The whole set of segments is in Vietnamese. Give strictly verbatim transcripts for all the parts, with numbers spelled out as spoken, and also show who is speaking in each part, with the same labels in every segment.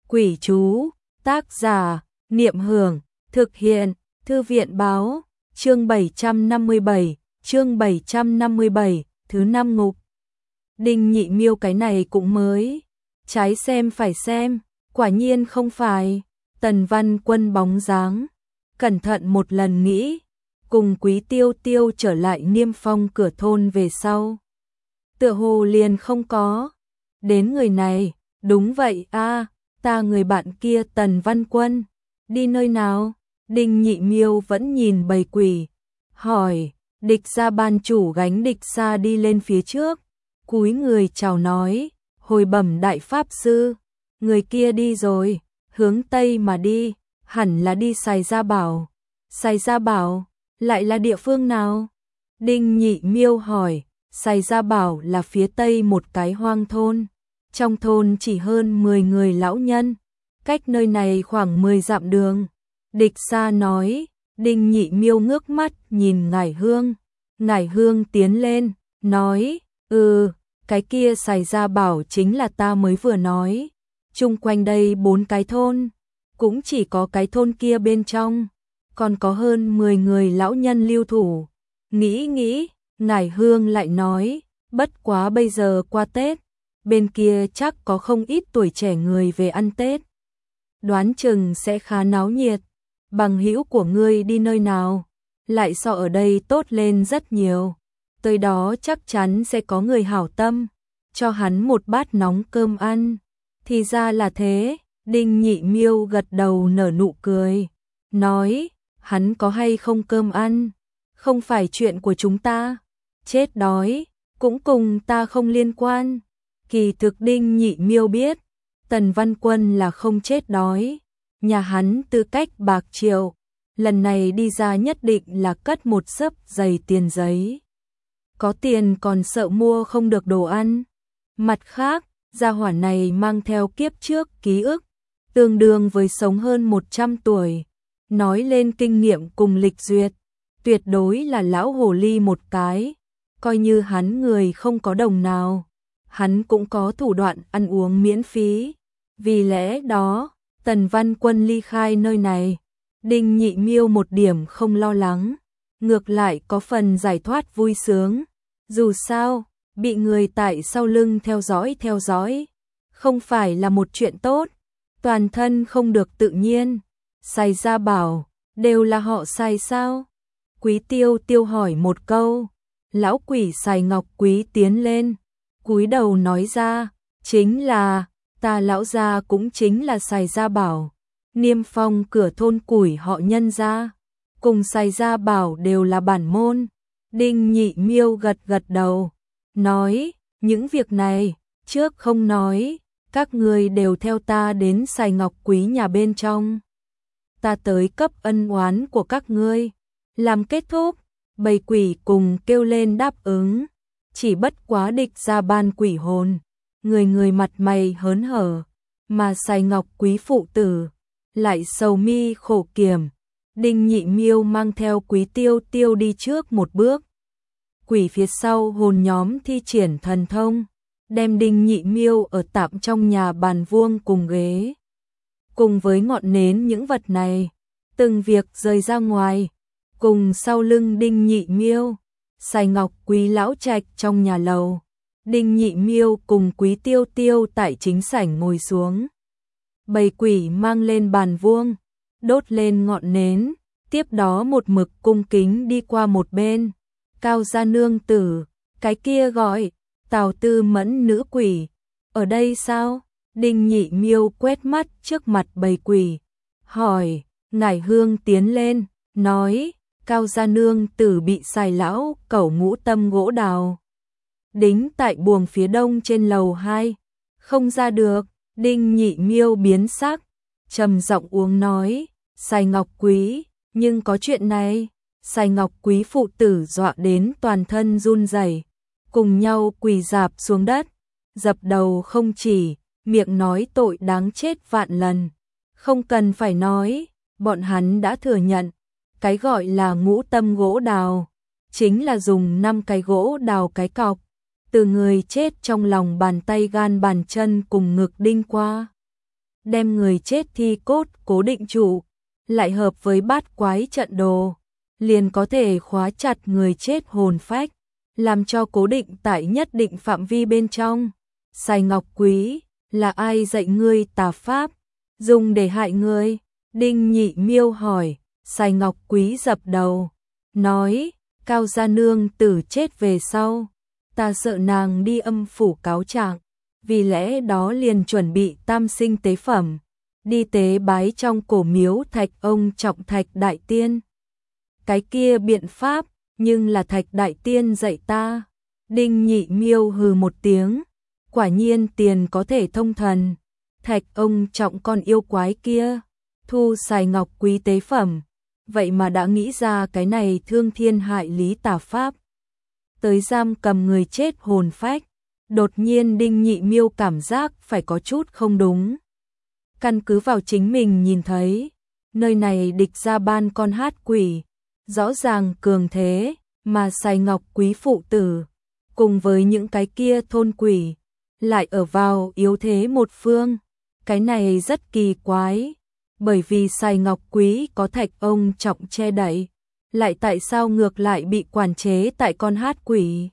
Speaker 1: Quỷ chú, tác giả, Niệm Hưởng, thực hiện, Thư viện báo, chương bảy trăm năm mươi bảy, chương bảy trăm năm mươi bảy, thứ năm ngục. Đinh Nhị Miêu cái này cũng mới, trái xem phải xem, quả nhiên không phải. Tần Văn Quân bóng dáng, cẩn thận một lần nghĩ, cùng Quý Tiêu Tiêu trở lại Niêm Phong cửa thôn về sau. Tựa hồ liền không có. Đến người này, đúng vậy a, ta người bạn kia Tần Văn Quân, đi nơi nào? Đinh Nhị Miêu vẫn nhìn bầy quỷ, hỏi, Địch Gia ban chủ gánh Địch Gia đi lên phía trước, cúi người chào nói, hồi bẩm đại pháp sư, người kia đi rồi, hướng tây mà đi, hẳn là đi Sài Gia Bảo. Sài Gia Bảo, lại là địa phương nào? Đinh Nhị Miêu hỏi, Sài Gia Bảo là phía tây một cái hoang thôn, trong thôn chỉ hơn mười người lão nhân, cách nơi này khoảng mười dặm đường. Địch Sa nói, Đinh Nhị Miêu ngước mắt nhìn Ngải Hương, Ngải Hương tiến lên, nói, ừ, cái kia Sài Gia Bảo chính là ta mới vừa nói, chung quanh đây bốn cái thôn, cũng chỉ có cái thôn kia bên trong, còn có hơn mười người lão nhân lưu thủ. Nghĩ nghĩ, Ngải Hương lại nói, bất quá bây giờ qua Tết, bên kia chắc có không ít tuổi trẻ người về ăn Tết. Đoán chừng sẽ khá náo nhiệt, bằng hữu của ngươi đi nơi nào, lại so ở đây tốt lên rất nhiều. Tới đó chắc chắn sẽ có người hảo tâm, cho hắn một bát nóng cơm ăn. Thì ra là thế, Đinh Nhị Miêu gật đầu nở nụ cười, nói, hắn có hay không cơm ăn, không phải chuyện của chúng ta, chết đói, cũng cùng ta không liên quan. Kỳ thực Đinh Nhị Miêu biết, Tần Văn Quân là không chết đói, nhà hắn tư cách bạc triệu, lần này đi ra nhất định là cất một xấp dày tiền giấy. Có tiền còn sợ mua không được đồ ăn. Mặt khác, gia hỏa này mang theo kiếp trước ký ức, tương đương với sống hơn một trăm tuổi. Nói lên kinh nghiệm cùng lịch duyệt, tuyệt đối là lão hồ ly một cái, coi như hắn người không có đồng nào, hắn cũng có thủ đoạn ăn uống miễn phí. Vì lẽ đó, Tần Văn Quân ly khai nơi này, Đinh Nhị Miêu một điểm không lo lắng, ngược lại có phần giải thoát vui sướng. Dù sao, bị người tại sau lưng theo dõi theo dõi, không phải là một chuyện tốt, toàn thân không được tự nhiên. Sài Gia Bảo, đều là họ Sài sao? Quý Tiêu Tiêu hỏi một câu, lão quỷ Sài Ngọc Quý tiến lên, cúi đầu nói ra, chính là, ta lão gia cũng chính là Sài Gia Bảo, Niêm Phong cửa thôn củi họ Nhân gia, cùng Sài Gia Bảo đều là bản môn. Đinh Nhị Miêu gật gật đầu, nói, những việc này, trước không nói, các người đều theo ta đến Sài Ngọc Quý nhà bên trong. Ta tới cấp ân oán của các ngươi, làm kết thúc, bầy quỷ cùng kêu lên đáp ứng, chỉ bất quá Địch Gia ban quỷ hồn, người người mặt mày hớn hở, mà Sài Ngọc Quý phụ tử, lại sầu mi khổ kiểm. Đinh Nhị Miêu mang theo Quý Tiêu Tiêu đi trước một bước, quỷ phía sau hồn nhóm thi triển thần thông, đem Đinh Nhị Miêu ở tạm trong nhà bàn vuông cùng ghế, cùng với ngọn nến những vật này, từng việc rời ra ngoài, cùng sau lưng Đinh Nhị Miêu, Sài Ngọc Quý lão trạch trong nhà lầu, Đinh Nhị Miêu cùng Quý Tiêu Tiêu tại chính sảnh ngồi xuống. Bầy quỷ mang lên bàn vuông, đốt lên ngọn nến, tiếp đó một mực cung kính đi qua một bên. Cao gia nương tử, cái kia gọi, Tào Tư Mẫn nữ quỷ, ở đây sao? Đinh Nhị Miêu quét mắt trước mặt bầy quỷ, hỏi, Ngải Hương tiến lên, nói, Cao gia nương tử bị Sài lão cẩu ngũ tâm gỗ đào đính tại buồng phía đông trên lầu hai, không ra được. Đinh Nhị Miêu biến sắc, trầm giọng uống nói, Sài Ngọc Quý, nhưng có chuyện này. Sài Ngọc Quý phụ tử dọa đến toàn thân run rẩy, cùng nhau quỳ rạp xuống đất, dập đầu không chỉ, miệng nói tội đáng chết vạn lần. Không cần phải nói, bọn hắn đã thừa nhận, cái gọi là ngũ tâm gỗ đào, chính là dùng năm cái gỗ đào cái cọc, từ người chết trong lòng bàn tay gan bàn chân cùng ngực đinh qua. đem người chết thi cốt cố định trụ, lại hợp với bát quái trận đồ, liền có thể khóa chặt người chết hồn phách, làm cho cố định tại nhất định phạm vi bên trong. Sài Ngọc Quý, là ai dạy ngươi tà pháp, dùng để hại ngươi? Đinh Nhị Miêu hỏi. Sài Ngọc Quý dập đầu, nói, Cao gia nương tử chết về sau, ta sợ nàng đi âm phủ cáo trạng, vì lẽ đó liền chuẩn bị tam sinh tế phẩm, đi tế bái trong cổ miếu Thạch ông Trọng Thạch Đại Tiên. Cái kia biện pháp, nhưng là Thạch Đại Tiên dạy ta. Đinh Nhị Miêu hừ một tiếng, quả nhiên tiền có thể thông thần. Thạch ông Trọng con yêu quái kia, thu Sài Ngọc Quý tế phẩm, vậy mà đã nghĩ ra cái này thương thiên hại lý tà pháp, tới giam cầm người chết hồn phách. Đột nhiên Đinh Nhị Miêu cảm giác phải có chút không đúng. Căn cứ vào chính mình nhìn thấy, nơi này địch ra ban con hát quỷ, rõ ràng cường thế, mà Sài Ngọc Quý phụ tử, cùng với những cái kia thôn quỷ, lại ở vào yếu thế một phương. Cái này rất kỳ quái, bởi vì Sài Ngọc Quý có Thạch ông Trọng che đậy, lại tại sao ngược lại bị quản chế tại con hát quỷ?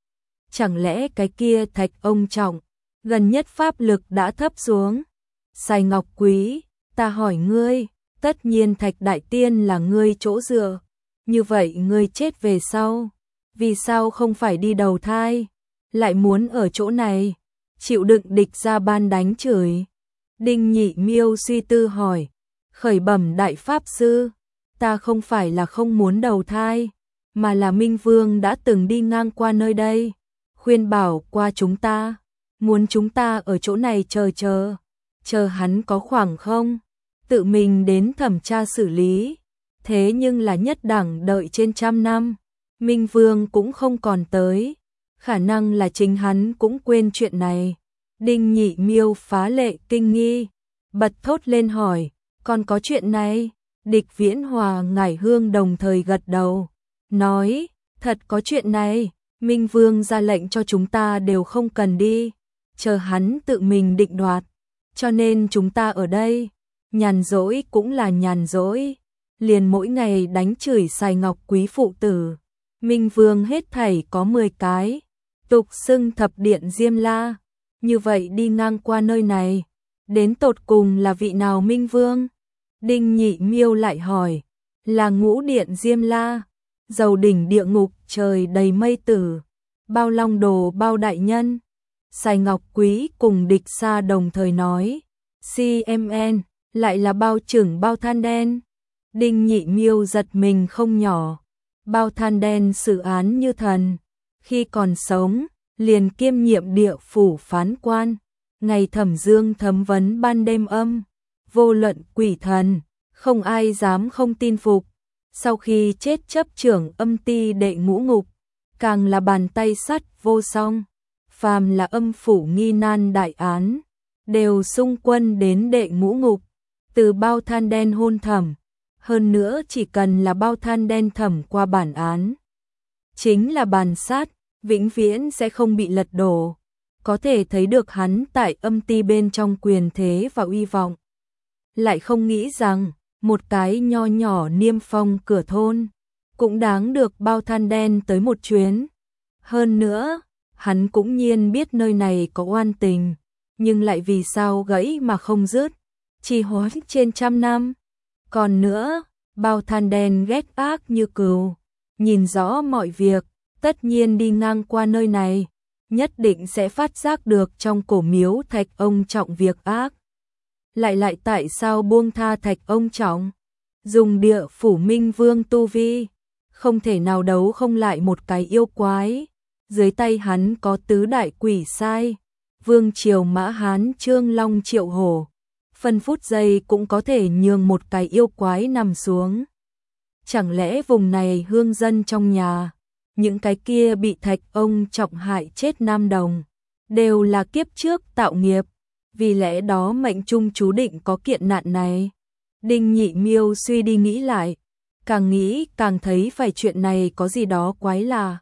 Speaker 1: Chẳng lẽ cái kia Thạch ông Trọng, gần nhất pháp lực đã thấp xuống? Sài Ngọc Quý, ta hỏi ngươi, tất nhiên Thạch Đại Tiên là ngươi chỗ dựa, như vậy ngươi chết về sau, vì sao không phải đi đầu thai, lại muốn ở chỗ này, chịu đựng địch ra ban đánh chửi? Đinh Nhị Miêu suy tư hỏi, khởi bẩm đại pháp sư, ta không phải là không muốn đầu thai, mà là Minh Vương đã từng đi ngang qua nơi đây, khuyên bảo qua chúng ta, muốn chúng ta ở chỗ này chờ chờ, chờ hắn có khoảng không, tự mình đến thẩm tra xử lý. Thế nhưng là nhất đẳng đợi trên trăm năm, Minh Vương cũng không còn tới, khả năng là chính hắn cũng quên chuyện này. Đinh Nhị Miêu phá lệ kinh nghi, bật thốt lên hỏi, còn có chuyện này? Địch Viễn Hòa Ngải Hương đồng thời gật đầu, nói, thật có chuyện này, Minh Vương ra lệnh cho chúng ta đều không cần đi, chờ hắn tự mình định đoạt, cho nên chúng ta ở đây, nhàn rỗi cũng là nhàn rỗi, liền mỗi ngày đánh chửi Sài Ngọc Quý phụ tử. Minh Vương hết thảy có mười cái, tục xưng thập điện Diêm La, như vậy đi ngang qua nơi này, đến tột cùng là vị nào Minh Vương? Đinh Nhị Miêu lại hỏi, là ngũ điện Diêm La, dầu đỉnh địa ngục trời đầy mây tử, bao long đồ bao đại nhân. Sài Ngọc Quý cùng địch xa đồng thời nói, xê em en, lại là bao trưởng bao than đen. Đinh Nhị Miêu giật mình không nhỏ, bao than đen xử án như thần, khi còn sống, liền kiêm nhiệm địa phủ phán quan, ngày thẩm dương thấm vấn ban đêm âm, vô luận quỷ thần, không ai dám không tin phục. Sau khi chết chấp trưởng âm ti đệ ngũ ngục, càng là bàn tay sắt vô song, phàm là âm phủ nghi nan đại án, đều xung quân đến đệ ngũ ngục, từ bao than đen hôn thẩm. Hơn nữa chỉ cần là bao than đen thẩm qua bản án, chính là bàn sát, vĩnh viễn sẽ không bị lật đổ. Có thể thấy được hắn tại âm ti bên trong quyền thế và uy vọng. Lại không nghĩ rằng, một cái nho nhỏ Niêm Phong cửa thôn, cũng đáng được bao than đen tới một chuyến. Hơn nữa, hắn cũng nhiên biết nơi này có oan tình, nhưng lại vì sao gãy mà không dứt, trì hoãn trên trăm năm. Còn nữa, bao than đen ghét ác như cừu, nhìn rõ mọi việc, tất nhiên đi ngang qua nơi này, nhất định sẽ phát giác được trong cổ miếu Thạch ông Trọng việc ác. Lại lại tại sao buông tha Thạch ông Trọng? Dùng địa phủ Minh Vương tu vi, không thể nào đấu không lại một cái yêu quái. Dưới tay hắn có tứ đại quỷ sai, Vương Triều Mã Hán Trương Long Triệu Hổ. Phân phút giây cũng có thể nhường một cái yêu quái nằm xuống. Chẳng lẽ vùng này hương dân trong nhà, những cái kia bị Thạch ông Trọng hại chết nam đồng, đều là kiếp trước tạo nghiệp, vì lẽ đó mệnh trung chú định có kiện nạn này. Đinh Nhị Miêu suy đi nghĩ lại, càng nghĩ càng thấy phải chuyện này có gì đó quái lạ.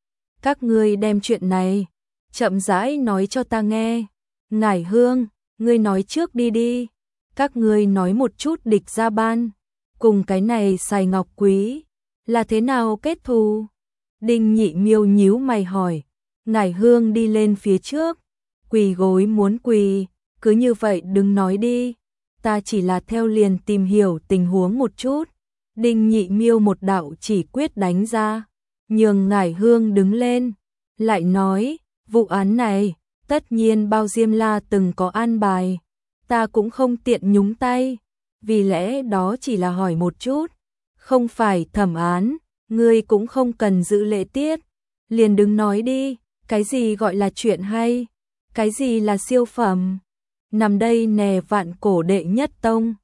Speaker 1: Các ngươi đem chuyện này chậm rãi nói cho ta nghe. Ngải Hương, ngươi nói trước đi đi. các ngươi nói một chút Địch Gia Ban, cùng cái này Sài Ngọc Quý, là thế nào kết thù? Đinh Nhị Miêu nhíu mày hỏi, Ngải Hương đi lên phía trước, quỳ gối muốn quỳ, cứ như vậy đừng nói đi, ta chỉ là theo liền tìm hiểu tình huống một chút. Đinh Nhị Miêu một đạo chỉ quyết đánh ra, nhường Ngải Hương đứng lên, lại nói, vụ án này, tất nhiên Bao Diêm La từng có an bài, ta cũng không tiện nhúng tay, vì lẽ đó chỉ là hỏi một chút, không phải thẩm án, ngươi cũng không cần giữ lễ tiết, liền đứng nói đi, cái gì gọi là chuyện hay, cái gì là siêu phẩm, nằm đây nè vạn cổ đệ nhất tông.